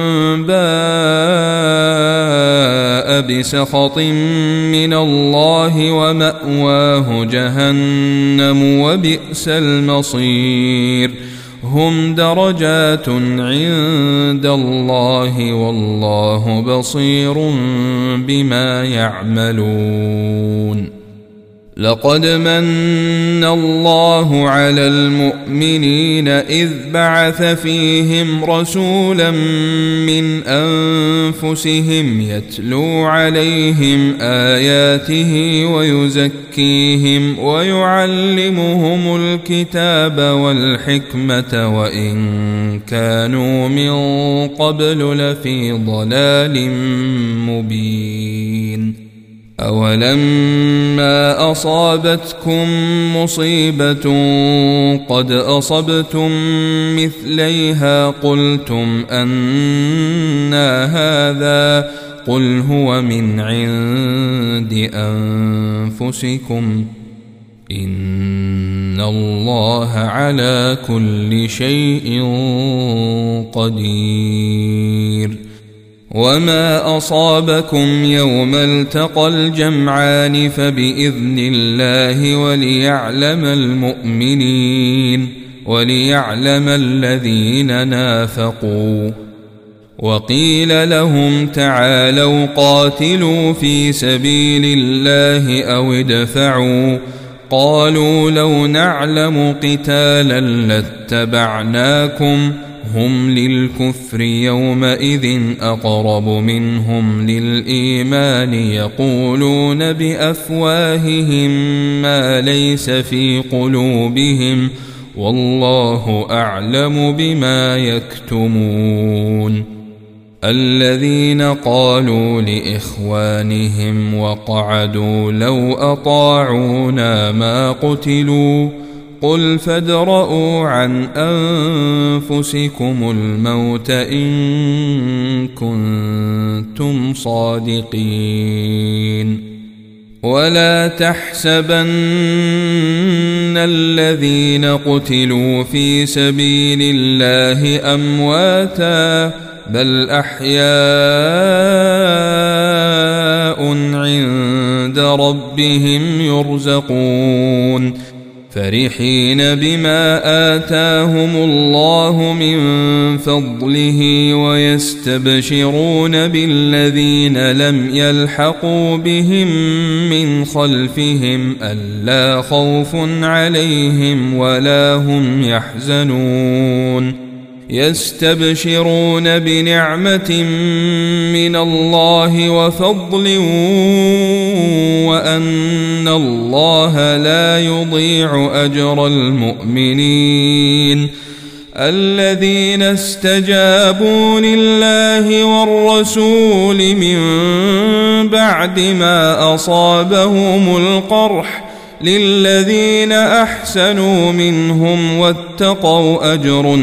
باء بسخط من الله ومأواه جهنم وبئس المصير هم درجات عند الله والله بصير بما يعملون لقد من الله على المؤمنين إذ بعث فيهم رسولا من أنفسهم يتلو عليهم آياته ويزكيهم ويعلمهم الكتاب والحكمة وإن كانوا من قبل لفي ضلال مبين أولما أصابتكم مصيبة قد أصبتم مثليها قلتم أنى هذا قل هو من عند أنفسكم إن الله على كل شيء قدير وما أصابكم يوم التقى الجمعان فبإذن الله وليعلم المؤمنين وليعلم الذين نافقوا وقيل لهم تعالوا قاتلوا في سبيل الله أو ادفعوا قالوا لو نعلم قتالا لاتبعناكم هم للكفر يومئذ أقرب منهم للإيمان يقولون بأفواههم ما ليس في قلوبهم والله أعلم بما يكتمون الذين قالوا لإخوانهم وقعدوا لو أطاعونا ما قتلوا قل فادرءوا عن أنفسكم الموت إن كنتم صادقين ولا تحسبن الذين قتلوا في سبيل الله أمواتا بل أحياء عند ربهم يرزقون فرحين بما آتاهم الله من فضله ويستبشرون بالذين لم يلحقوا بهم من خلفهم ألا خوف عليهم ولا هم يحزنون يستبشرون بنعمة من الله وفضل وأن الله لا يضيع أجر المؤمنين الذين استجابوا لله والرسول من بعد ما أصابهم القرح للذين أحسنوا منهم واتقوا أجر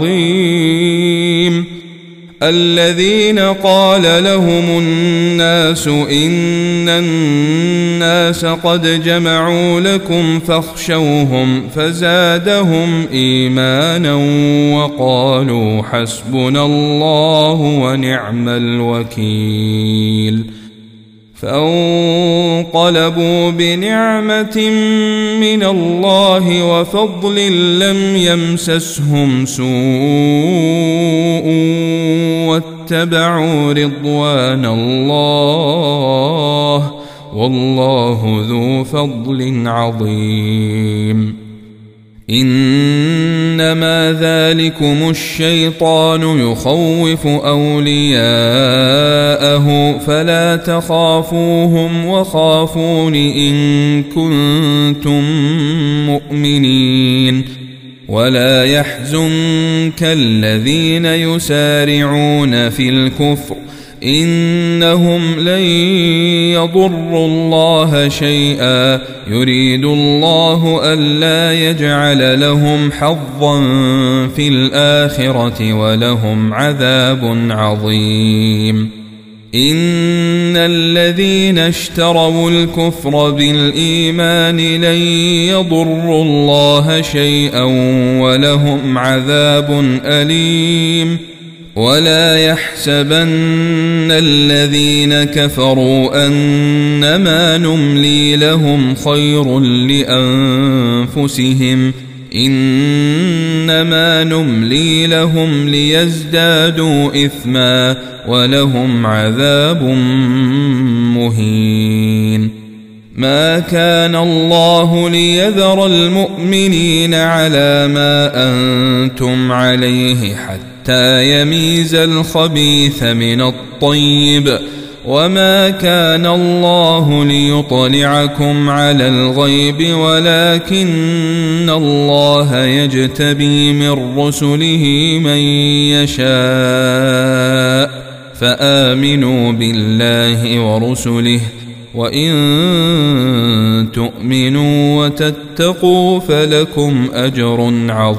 عظيم الذين قال لهم الناس إن الناس قد جمعوا لكم فاخشوهم فزادهم إيمانا وقالوا حسبنا الله ونعم الوكيل فانقلبوا بنعمة من الله وفضل لم يمسسهم سوء واتبعوا رضوان الله والله ذو فضل عظيم إنما ذلكم الشيطان يخوف أولياءه فلا تخافوهم وخافون إن كنتم مؤمنين ولا يحزنك الذين يسارعون في الكفر إنهم لن يضروا الله شيئا يريد الله ألا يجعل لهم حظا في الآخرة ولهم عذاب عظيم إن الذين اشتروا الكفر بالإيمان لن يضروا الله شيئا ولهم عذاب أليم ولا يحسبن الذين كفروا أنما نملي لهم خير لأنفسهم إنما نملي لهم ليزدادوا إثما ولهم عذاب مهين ما كان الله ليذر المؤمنين على ما أنتم عليه حتى يميز الخبيث من الطيب وما كان الله ليطلعكم على الغيب ولكن الله يجتبي من رسله من يشاء فآمنوا بالله ورسله وإن تؤمنوا وتتقوا فلكم أجر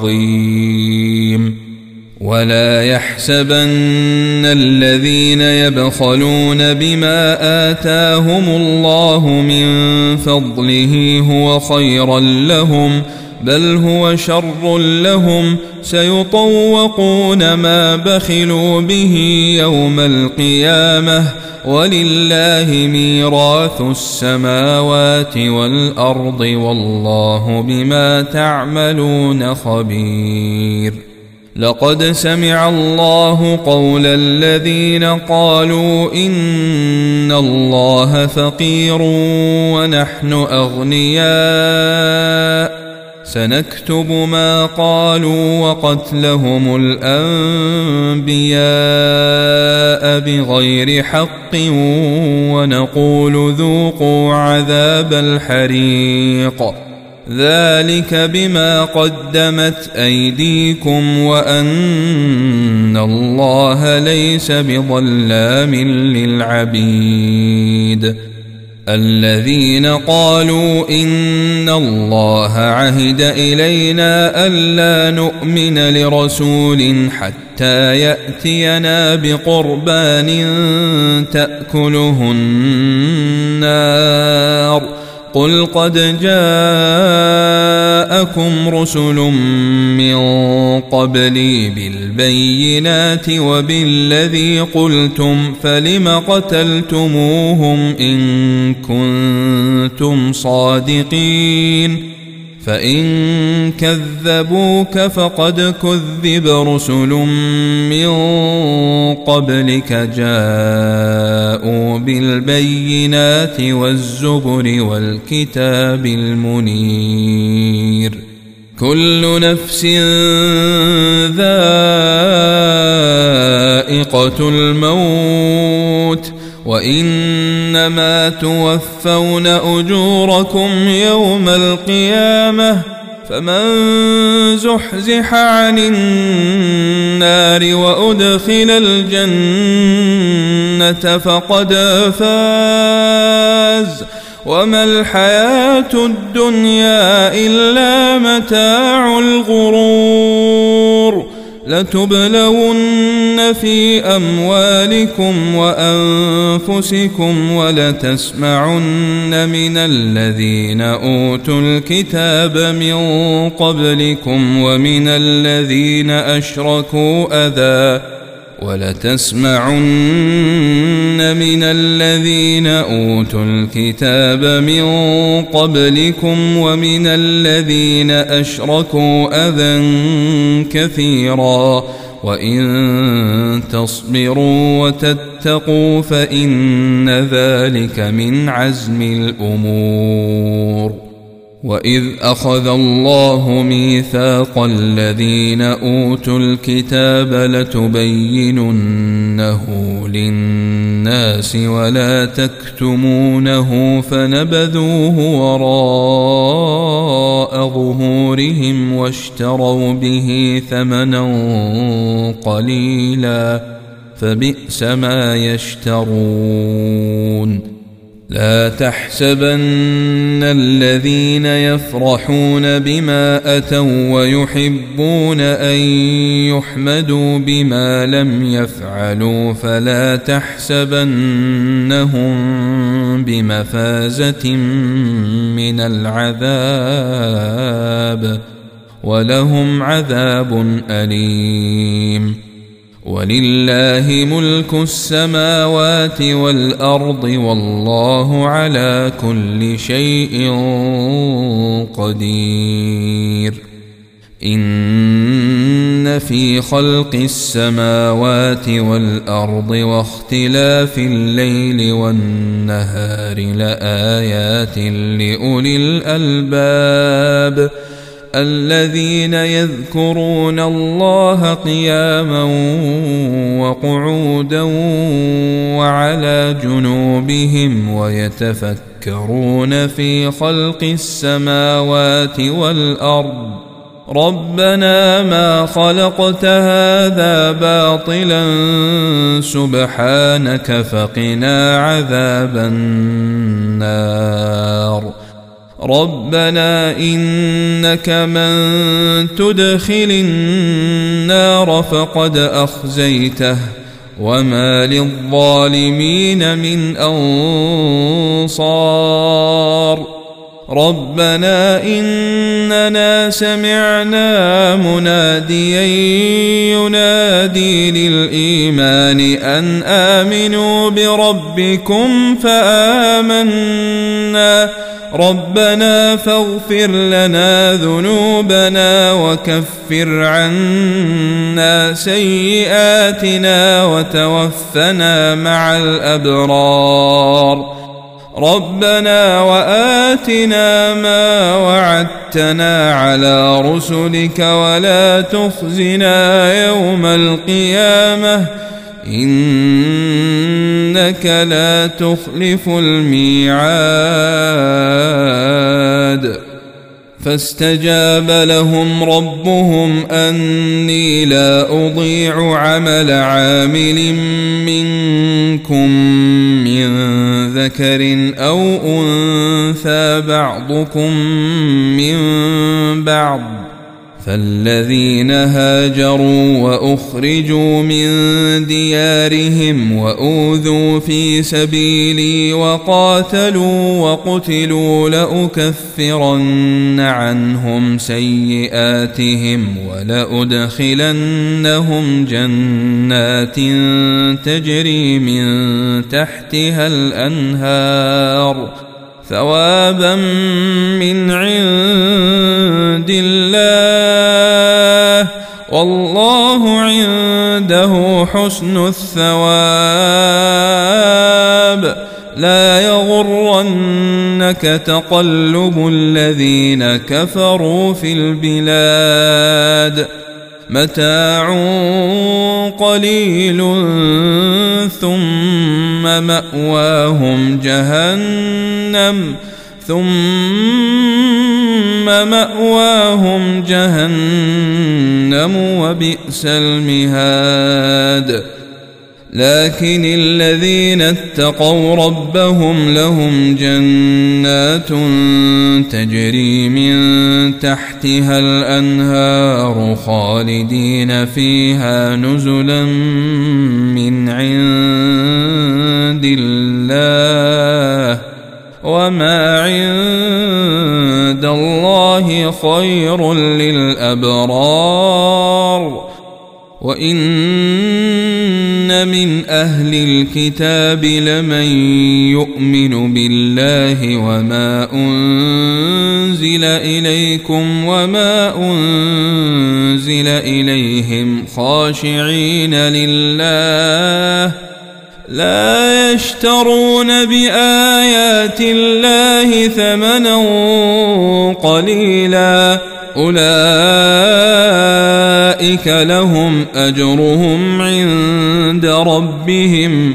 عظيم ولا يحسبن الذين يبخلون بما آتاهم الله من فضله هو خيرا لهم بل هو شر لهم سيطوقون ما بخلوا به يوم القيامة ولله ميراث السماوات والأرض والله بما تعملون خبير لقد سمع الله قول الذين قالوا إن الله فقير ونحن أغنياء سنكتب ما قالوا وقتلهم الأنبياء بغير حق ونقول ذوقوا عذاب الحريق ذلك بما قدمت أيديكم وأن الله ليس بظلام للعبيد الذين قالوا إن الله عهد إلينا ألا نؤمن لرسول حتى يأتينا بقربان تأكله النار قل قد جاءكم رسل من قبلي بالبينات وبالذي قلتم فلم قتلتموهم إن كنتم صادقين فإن كذبوك فقد كذب رسل من قبلك جاءوا بالبينات والزبر والكتاب المنير كل نفس ذائقة الموت وإنما توفون أجوركم يوم القيامة فمن زحزح عن النار وأدخل الجنة فقد فاز وما الحياة الدنيا إلا متاع الغرور لتبلون في أموالكم وأنفسكم ولتسمعن من الذين أوتوا الكتاب من قبلكم ومن الذين أشركوا أذى ولتسمعن من الذين أوتوا الكتاب من قبلكم ومن الذين أشركوا أذى كثيرا وإن تصبروا وتتقوا فإن ذلك من عزم الأمور وإذ أخذ الله ميثاق الذين أوتوا الكتاب لتبيننه للناس ولا تكتمونه فنبذوه وراء ظهورهم واشتروا به ثمنا قليلا فبئس ما يشترون. لا تحسبن الذين يفرحون بما أتوا ويحبون أن يحمدوا بما لم يفعلوا فلا تحسبنهم بمفازة من العذاب ولهم عذاب أليم. ولله ملك السماوات والأرض والله على كل شيء قدير. إن في خلق السماوات والأرض واختلاف الليل والنهار لآيات لأولي الألباب الذين يذكرون الله قياما وقعودا وعلى جنوبهم ويتفكرون في خلق السماوات والأرض ربنا ما خلقت هذا باطلا سبحانك فقنا عذاب النار. ربنا إنك من تدخل النار فقد أخزيته وما للظالمين من أنصار. ربنا إننا سمعنا مناديا ينادي للإيمان أن آمنوا بربكم فآمنا ربنا فاغفر لنا ذنوبنا وكفر عنا سيئاتنا وتوفنا مع الأبرار. ربنا وآتنا ما وعدتنا على رسلك ولا تخزنا يوم القيامة إنك لا تخلف الميعاد. فاستجاب لهم ربهم أني لا أضيع عمل عامل منكم من ذكر أو أنثى بعضكم من بعض فالذين هاجروا وأخرجوا من ديارهم وأوذوا في سبيلي وقاتلوا وقتلوا لأكفرن عنهم سيئاتهم ولأدخلنهم جنات تجري من تحتها الأنهار ثوابا من عند الله والله عنده حسن الثواب. لا يغرنك تقلب الذين كفروا في البلاد متاع قليل ثم مأواهم جهنم ثم مأواهم جهنم وبئس المهاد. لكن الذين اتقوا ربهم لهم جنات تجري من تحتها الأنهار خالدين فيها نزلا من عند الله وما عند الله خير للأبرار. وإن من أهل الكتاب لمن يؤمن بالله وما أنزل إليكم وما أنزل إليهم خاشعين لله لا يشترون بآيات الله ثمنا وانظروا قليلا أولئك لهم أجرهم عند ربهم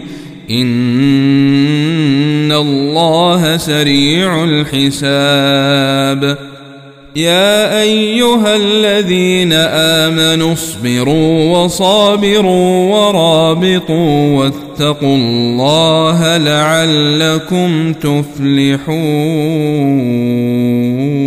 إن الله سريع الحساب يا أيها الذين آمنوا اصبروا وصابروا ورابطوا واتقوا الله لعلكم تفلحون.